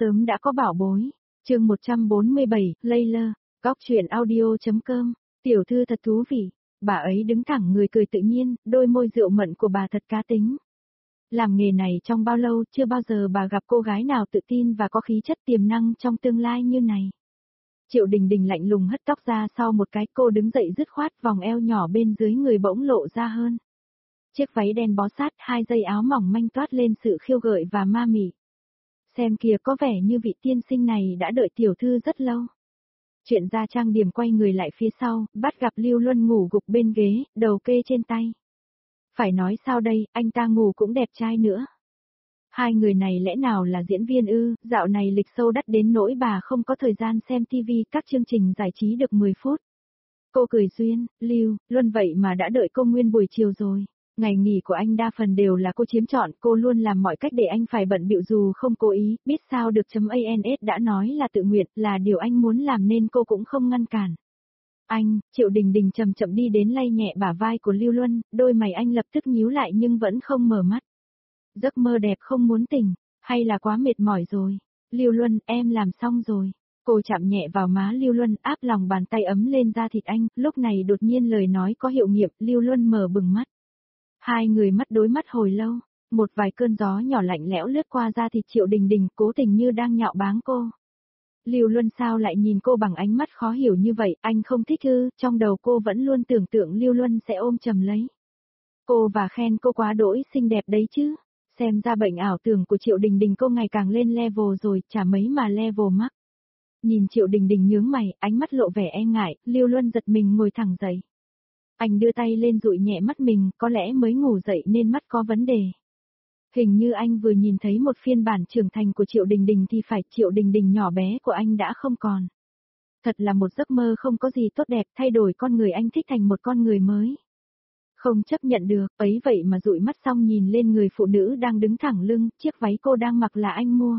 sớm đã có bảo bối. Chương 147, Layla, góc truyện audio.com. Tiểu thư thật thú vị. Bà ấy đứng thẳng người cười tự nhiên, đôi môi rượu mận của bà thật cá tính. Làm nghề này trong bao lâu chưa bao giờ bà gặp cô gái nào tự tin và có khí chất tiềm năng trong tương lai như này. Triệu Đình Đình lạnh lùng hất tóc ra sau một cái, cô đứng dậy dứt khoát, vòng eo nhỏ bên dưới người bỗng lộ ra hơn. Chiếc váy đen bó sát, 2 dây áo mỏng manh toát lên sự khiêu gợi và ma mị. Xem kìa, có vẻ như vị tiên sinh này đã đợi tiểu thư rất lâu. Chuyện gia trang điểm quay người lại phía sau, bắt gặp Lưu Luân ngủ gục bên ghế, đầu kê trên tay. Phải nói sao đây, anh ta ngủ cũng đẹp trai nữa. Hai người này lẽ nào là diễn viên ư? Dạo này lịch sâu đắt đến nỗi bà không có thời gian xem TV các chương trình giải trí được 10 phút. Cô cười duyên, Lưu Luân vậy mà đã đợi cô nguyên buổi chiều rồi. Ngày nghỉ của anh đa phần đều là cô chiếm trọn, cô luôn làm mọi cách để anh phải bận bịu dù không cố ý, biết sao được. ANS đã nói là tự nguyện, là điều anh muốn làm nên cô cũng không ngăn cản. Anh, Triệu Đình Đình chậm chậm đi đến lay nhẹ bả vai của Lưu Luân, đôi mày anh lập tức nhíu lại nhưng vẫn không mở mắt. Giấc mơ đẹp không muốn tỉnh, hay là quá mệt mỏi rồi? Lưu Luân, em làm xong rồi. Cô chạm nhẹ vào má Lưu Luân, áp lòng bàn tay ấm lên da thịt anh, lúc này đột nhiên lời nói có hiệu nghiệm, Lưu Luân mở bừng mắt. Hai người mắt đối mắt hồi lâu, một vài cơn gió nhỏ lạnh lẽo lướt qua da thịt Triệu Đình Đình, cố tình như đang nhạo báng cô. Lưu Luân sao lại nhìn cô bằng ánh mắt khó hiểu như vậy, anh không thích ư? Trong đầu cô vẫn luôn tưởng tượng Lưu Luân sẽ ôm chầm lấy cô và khen cô quá đỗi xinh đẹp đấy chứ. Xem ra bệnh ảo tưởng của Triệu Đình Đình cô ngày càng lên level rồi, chả mấy mà level mắc. Nhìn Triệu Đình Đình nhướng mày, ánh mắt lộ vẻ e ngại, Lưu Luân giật mình ngồi thẳng dậy. Anh đưa tay lên dụi nhẹ mắt mình, có lẽ mới ngủ dậy nên mắt có vấn đề. Hình như anh vừa nhìn thấy một phiên bản trưởng thành của Triệu Đình Đình thì phải, Triệu Đình Đình nhỏ bé của anh đã không còn. Thật là một giấc mơ không có gì tốt đẹp, thay đổi con người anh thích thành một con người mới. Không chấp nhận được, ấy vậy mà dụi mắt xong nhìn lên người phụ nữ đang đứng thẳng lưng, chiếc váy cô đang mặc là anh mua.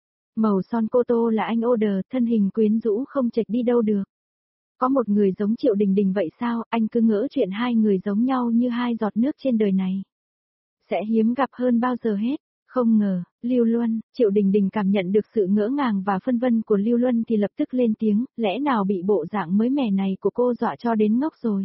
Màu son cô tô là anh order, thân hình quyến rũ không chệch đi đâu được. Có một người giống Triệu Đình Đình vậy sao, anh cứ ngỡ chuyện hai người giống nhau như hai giọt nước trên đời này. Sẽ hiếm gặp hơn bao giờ hết. Không ngờ, Lưu Luân, Triệu Đình Đình cảm nhận được sự ngỡ ngàng và phân vân của Lưu Luân thì lập tức lên tiếng, lẽ nào bị bộ dạng mới mẻ này của cô dọa cho đến ngốc rồi.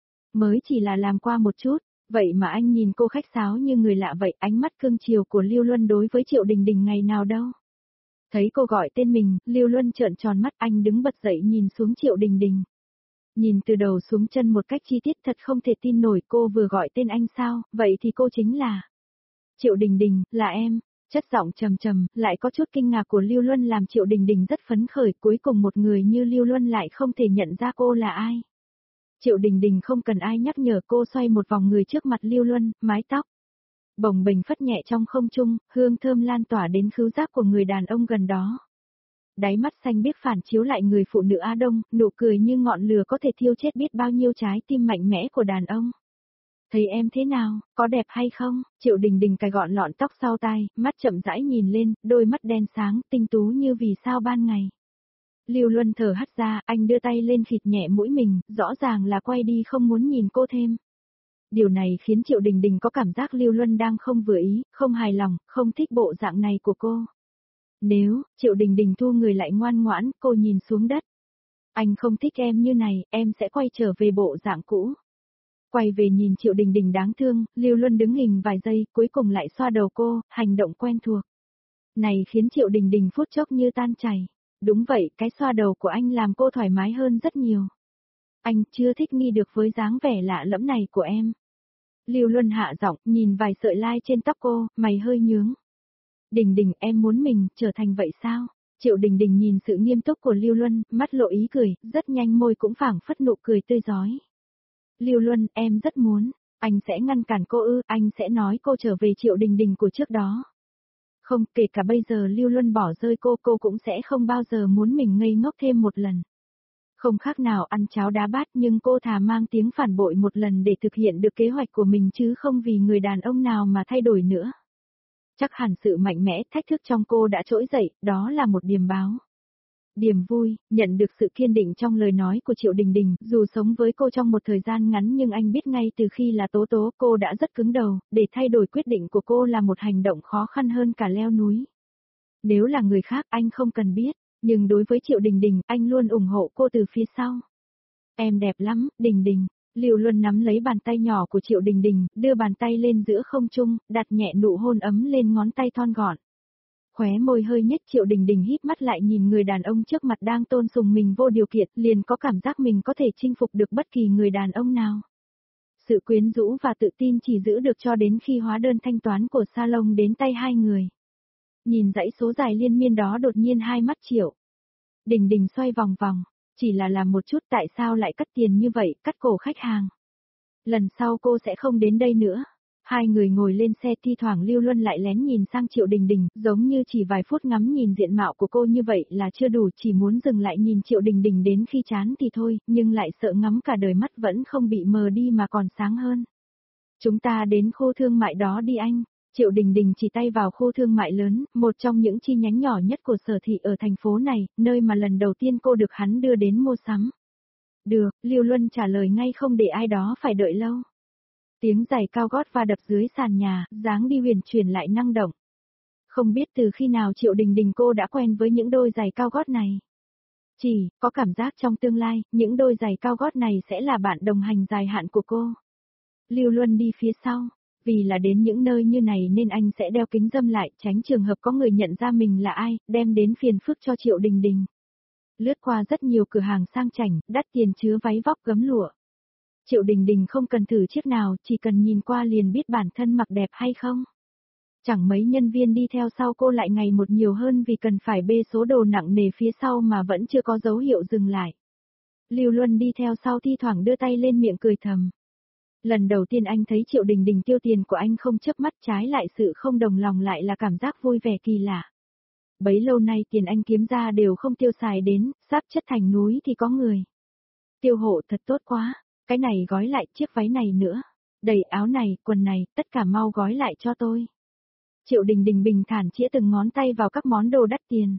Mới chỉ là làm qua một chút, vậy mà anh nhìn cô khách sáo như người lạ vậy, ánh mắt cương chiều của Lưu Luân đối với Triệu Đình Đình ngày nào đâu. Thấy cô gọi tên mình, Lưu Luân trợn tròn mắt, anh đứng bật dậy nhìn xuống Triệu Đình Đình. Nhìn từ đầu xuống chân một cách chi tiết, thật không thể tin nổi, cô vừa gọi tên anh sao, vậy thì cô chính là Triệu Đình Đình, là em. Chất giọng trầm trầm, lại có chút kinh ngạc của Lưu Luân làm Triệu Đình Đình rất phấn khởi, cuối cùng một người như Lưu Luân lại không thể nhận ra cô là ai. Triệu Đình Đình không cần ai nhắc nhở, cô xoay một vòng người trước mặt Lưu Luân, mái tóc bồng bềnh phất nhẹ trong không trung, hương thơm lan tỏa đến khứu giác của người đàn ông gần đó. Đáy mắt xanh biếc phản chiếu lại người phụ nữ Á Đông, nụ cười như ngọn lửa có thể thiêu chết biết bao nhiêu trái tim mạnh mẽ của đàn ông. Thấy em thế nào, có đẹp hay không? Triệu Đình Đình cài gọn lọn tóc sau tai, mắt chậm rãi nhìn lên, đôi mắt đen sáng, tinh tú như vì sao ban ngày. Lưu Luân thở hắt ra, anh đưa tay lên khịt nhẹ mũi mình, rõ ràng là quay đi không muốn nhìn cô thêm. Điều này khiến Triệu Đình Đình có cảm giác Lưu Luân đang không vừa ý, không hài lòng, không thích bộ dạng này của cô. Nếu, Triệu Đình Đình thu người lại ngoan ngoãn, cô nhìn xuống đất. Anh không thích em như này, em sẽ quay trở về bộ dạng cũ. Quay về nhìn Triệu Đình Đình đáng thương, Lưu Luân đứng hình vài giây, cuối cùng lại xoa đầu cô, hành động quen thuộc. Này khiến Triệu Đình Đình phút chốc như tan chảy. Đúng vậy, cái xoa đầu của anh làm cô thoải mái hơn rất nhiều. Anh chưa thích nghi được với dáng vẻ lạ lẫm này của em. Lưu Luân hạ giọng, nhìn vài sợi lai trên tóc cô, mày hơi nhướng. Đình Đình, em muốn mình trở thành vậy sao? Triệu Đình Đình nhìn sự nghiêm túc của Lưu Luân, mắt lộ ý cười, rất nhanh môi cũng phảng phất nụ cười tươi rói. Lưu Luân, em rất muốn, anh sẽ ngăn cản cô ư, anh sẽ nói cô trở về Triệu Đình Đình của trước đó. Không, kể cả bây giờ Lưu Luân bỏ rơi cô cũng sẽ không bao giờ muốn mình ngây ngốc thêm một lần. Không khác nào ăn cháo đá bát, nhưng cô thà mang tiếng phản bội một lần để thực hiện được kế hoạch của mình chứ không vì người đàn ông nào mà thay đổi nữa. Chắc hẳn sự mạnh mẽ, thách thức trong cô đã trỗi dậy, đó là một điềm báo. Điềm vui, nhận được sự kiên định trong lời nói của Triệu Đình Đình, dù sống với cô trong một thời gian ngắn nhưng anh biết ngay từ khi là tố tố cô đã rất cứng đầu, để thay đổi quyết định của cô là một hành động khó khăn hơn cả leo núi. Nếu là người khác anh không cần biết, nhưng đối với Triệu Đình Đình, anh luôn ủng hộ cô từ phía sau. Em đẹp lắm, Đình Đình. Lưu Luân nắm lấy bàn tay nhỏ của Triệu Đình Đình, đưa bàn tay lên giữa không trung, đặt nhẹ nụ hôn ấm lên ngón tay thon gọn. Khóe môi hơi nhếch, Triệu Đình Đình híp mắt lại nhìn người đàn ông trước mặt đang tôn sùng mình vô điều kiện, liền có cảm giác mình có thể chinh phục được bất kỳ người đàn ông nào. Sự quyến rũ và tự tin chỉ giữ được cho đến khi hóa đơn thanh toán của salon đến tay hai người. Nhìn dãy số dài liên miên đó, đột nhiên hai mắt Triệu Đình Đình xoay vòng vòng, chỉ là làm một chút, tại sao lại cắt tiền như vậy, cắt cổ khách hàng. Lần sau cô sẽ không đến đây nữa. Hai người ngồi lên xe, thi thoảng Lưu Luân lại lén nhìn sang Triệu Đình Đình, giống như chỉ vài phút ngắm nhìn diện mạo của cô như vậy là chưa đủ, chỉ muốn dừng lại nhìn Triệu Đình Đình đến khi chán thì thôi, nhưng lại sợ ngắm cả đời mắt vẫn không bị mờ đi mà còn sáng hơn. Chúng ta đến khu thương mại đó đi anh. Triệu Đình Đình chỉ tay vào khu thương mại lớn, một trong những chi nhánh nhỏ nhất của Sở Thị ở thành phố này, nơi mà lần đầu tiên cô được hắn đưa đến mua sắm. Được, Lưu Luân trả lời ngay không để ai đó phải đợi lâu. Tiếng giày cao gót va đập dưới sàn nhà, dáng đi huyền chuyển lại năng động. Không biết từ khi nào Triệu Đình Đình cô đã quen với những đôi giày cao gót này. Chỉ, có cảm giác trong tương lai, những đôi giày cao gót này sẽ là bạn đồng hành dài hạn của cô. Lưu Luân đi phía sau. Vì là đến những nơi như này nên anh sẽ đeo kính râm lại, tránh trường hợp có người nhận ra mình là ai, đem đến phiền phức cho Triệu Đình Đình. Lướt qua rất nhiều cửa hàng sang chảnh, đắt tiền chứa váy vóc gấm lụa. Triệu Đình Đình không cần thử chiếc nào, chỉ cần nhìn qua liền biết bản thân mặc đẹp hay không. Chẳng mấy nhân viên đi theo sau cô lại ngày một nhiều hơn vì cần phải bê số đồ nặng nề phía sau mà vẫn chưa có dấu hiệu dừng lại. Lưu Luân đi theo sau thi thoảng đưa tay lên miệng cười thầm. Lần đầu tiên anh thấy Triệu Đình Đình tiêu tiền của anh không chớp mắt, trái lại sự không đồng lòng lại là cảm giác vui vẻ kỳ lạ. Bấy lâu nay tiền anh kiếm ra đều không tiêu xài đến, sắp chất thành núi thì có người. Tiêu hộ thật tốt quá, cái này gói lại, chiếc váy này nữa, đầy áo này, quần này, tất cả mau gói lại cho tôi. Triệu Đình Đình bình thản chĩa từng ngón tay vào các món đồ đắt tiền.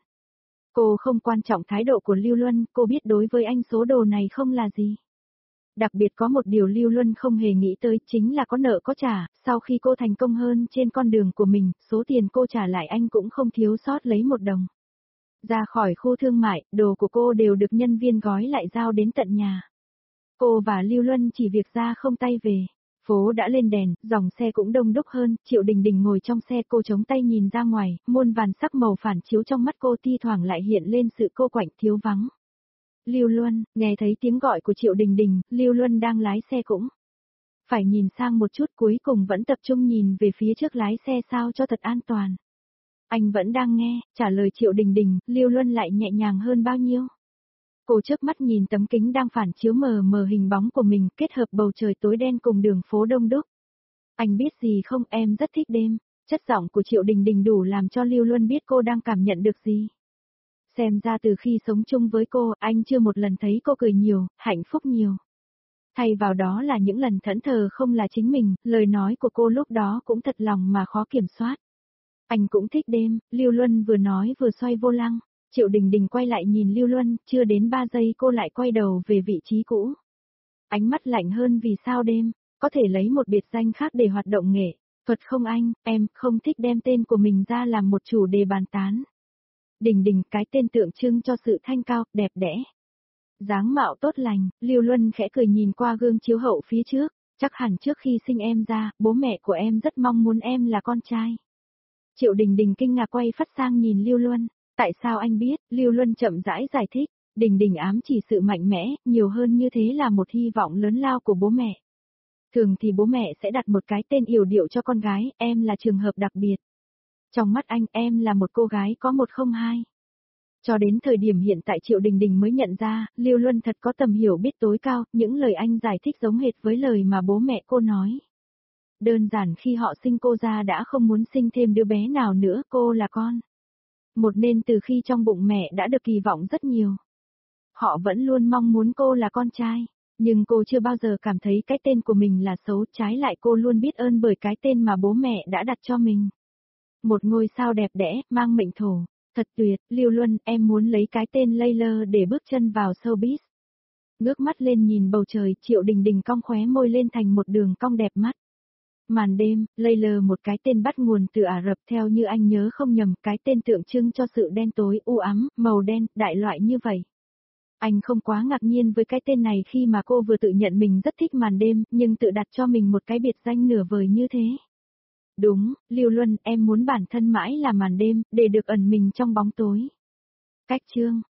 Cô không quan trọng thái độ của Lưu Luân, cô biết đối với anh số đồ này không là gì. Đặc biệt có một điều Lưu Luân không hề nghĩ tới, chính là có nợ có trả, sau khi cô thành công hơn trên con đường của mình, số tiền cô trả lại anh cũng không thiếu sót lấy một đồng. Ra khỏi khu thương mại, đồ của cô đều được nhân viên gói lại giao đến tận nhà. Cô và Lưu Luân chỉ việc ra không tay về. Phố đã lên đèn, dòng xe cũng đông đúc hơn, Triệu Đình Đình ngồi trong xe, cô chống tay nhìn ra ngoài, muôn vàn sắc màu phản chiếu trong mắt cô, thi thoảng lại hiện lên sự cô quạnh thiếu vắng. Lưu Luân, nghe thấy tiếng gọi của Triệu Đình Đình, Lưu Luân đang lái xe cũng phải nhìn sang một chút, cuối cùng vẫn tập trung nhìn về phía trước lái xe sao cho thật an toàn. Anh vẫn đang nghe, trả lời Triệu Đình Đình, Lưu Luân lại nhẹ nhàng hơn bao nhiêu. Cô chớp mắt nhìn tấm kính đang phản chiếu mờ mờ hình bóng của mình, kết hợp bầu trời tối đen cùng đường phố đông đúc. Anh biết gì không, em rất thích đêm. Chất giọng của Triệu Đình Đình đủ làm cho Lưu Luân biết cô đang cảm nhận được gì. Xem ra từ khi sống chung với cô, anh chưa một lần thấy cô cười nhiều, hạnh phúc nhiều. Thay vào đó là những lần thẫn thờ không là chính mình, lời nói của cô lúc đó cũng thật lòng mà khó kiểm soát. Anh cũng thích đêm, Lưu Luân vừa nói vừa xoay vô lăng. Triệu Đình Đình quay lại nhìn Lưu Luân, chưa đến 3 giây cô lại quay đầu về vị trí cũ. Ánh mắt lạnh hơn, vì sao đêm, có thể lấy một biệt danh khác để hoạt động nghệ thuật không anh, em không thích đem tên của mình ra làm một chủ đề bàn tán. Đình Đình, cái tên tượng trưng cho sự thanh cao, đẹp đẽ. Dáng mạo tốt lành, Lưu Luân khẽ cười nhìn qua gương chiếu hậu phía trước, chắc hẳn trước khi sinh em ra, bố mẹ của em rất mong muốn em là con trai. Triệu Đình Đình kinh ngạc quay phát sang nhìn Lưu Luân. Tại sao anh biết? Lưu Luân chậm rãi giải thích. Đình Đình ám chỉ sự mạnh mẽ, nhiều hơn như thế là một hy vọng lớn lao của bố mẹ. Thường thì bố mẹ sẽ đặt một cái tên yểu điệu cho con gái, em là trường hợp đặc biệt. Trong mắt anh, em là một cô gái có 102. Cho đến thời điểm hiện tại Triệu Đình Đình mới nhận ra, Lưu Luân thật có tầm hiểu biết tối cao, những lời anh giải thích giống hệt với lời mà bố mẹ cô nói. Đơn giản khi họ sinh cô ra đã không muốn sinh thêm đứa bé nào nữa, cô là con một nên từ khi trong bụng mẹ đã được kỳ vọng rất nhiều. Họ vẫn luôn mong muốn cô là con trai, nhưng cô chưa bao giờ cảm thấy cái tên của mình là xấu, trái lại cô luôn biết ơn bởi cái tên mà bố mẹ đã đặt cho mình. Một ngôi sao đẹp đẽ, mang mệnh thổ, thật tuyệt, Lưu Luân, em muốn lấy cái tên Layla để bước chân vào showbiz. Ngước mắt lên nhìn bầu trời, Triệu Đình Đình cong khóe môi lên thành một đường cong đẹp mắt. Màn đêm, Layla một cái tên bắt nguồn từ Ả Rập theo như anh nhớ không nhầm, cái tên tượng trưng cho sự đen tối, u ám, màu đen, đại loại như vậy. Anh không quá ngạc nhiên với cái tên này khi mà cô vừa tự nhận mình rất thích màn đêm, nhưng tự đặt cho mình một cái biệt danh nửa vời như thế. Đúng, Lưu Luân, em muốn bản thân mãi là màn đêm, để được ẩn mình trong bóng tối. Cách chương